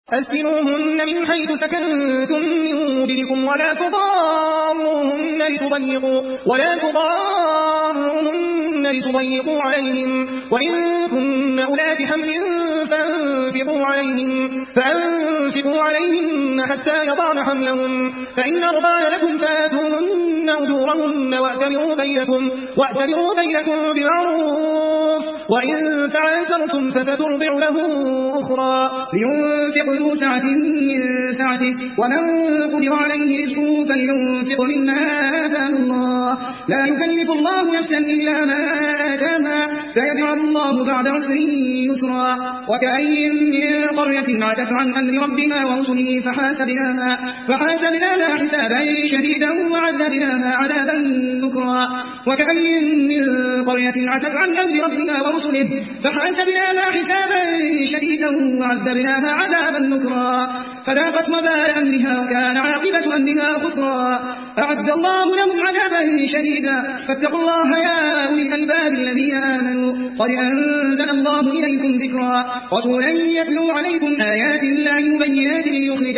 أسكنوهن من حيث سكنتم من وجدكم ولا تضاروهن لتضيقوا عليهم، وإن كن أولات حمل فأنفقوا عليهن حتى يضعن حملهن، فإن أرضعن لكم فآتوهن أجورهن واعتبروا بينكم بمعروف، وإن تعاسرتم فسترضع له أخرى. لينفق ذو سعة من سعته، ومن قدر عليه رزقه فلينفق مما آتاه الله، لا يكلف الله نفسا إلا ما آتاها، سيجعل الله بعد عسر يسرا. وكأين من قرية عتت عن أمر ربها ورسله فحاسبناها حسابا شديدا وعذبناها عذابا نكرا. وكأين من قرية عتت عن أمر ربها ورسله فحاسبناها حسابا شديدا وعذبناها عذابا نكرا، فذاقت وبال أمرها وكان عاقبة أمرها خسرا. أعد الله لهم عذابا شديدا، فاتقوا الله يا أولي الألباب الذين آمنوا، قد أنزل الله إليكم ذكرا، رسولا يتلو عليكم آيات الله مبينات ليخرج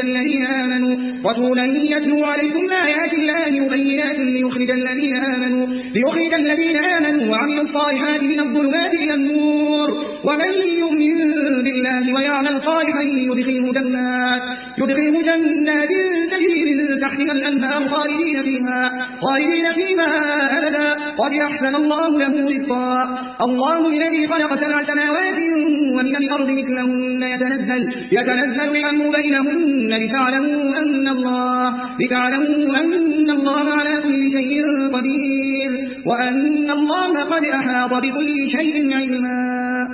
الذين آمنوا وعملوا الصالحات من الظلمات إلى النور. ومن يؤمن بالله ويعمل صالحا يدخله جنات تجري من تحتها الأنهار خالدين فيها أبدا، قد أحسن الله له رزقا. الله الذي خلق 7 سماوات ومن الأرض مثلهن يتنزل الأمر بينهن لتعلموا أن الله على كل شيء قدير، وأن الله قد أحاط بكل شيء علما.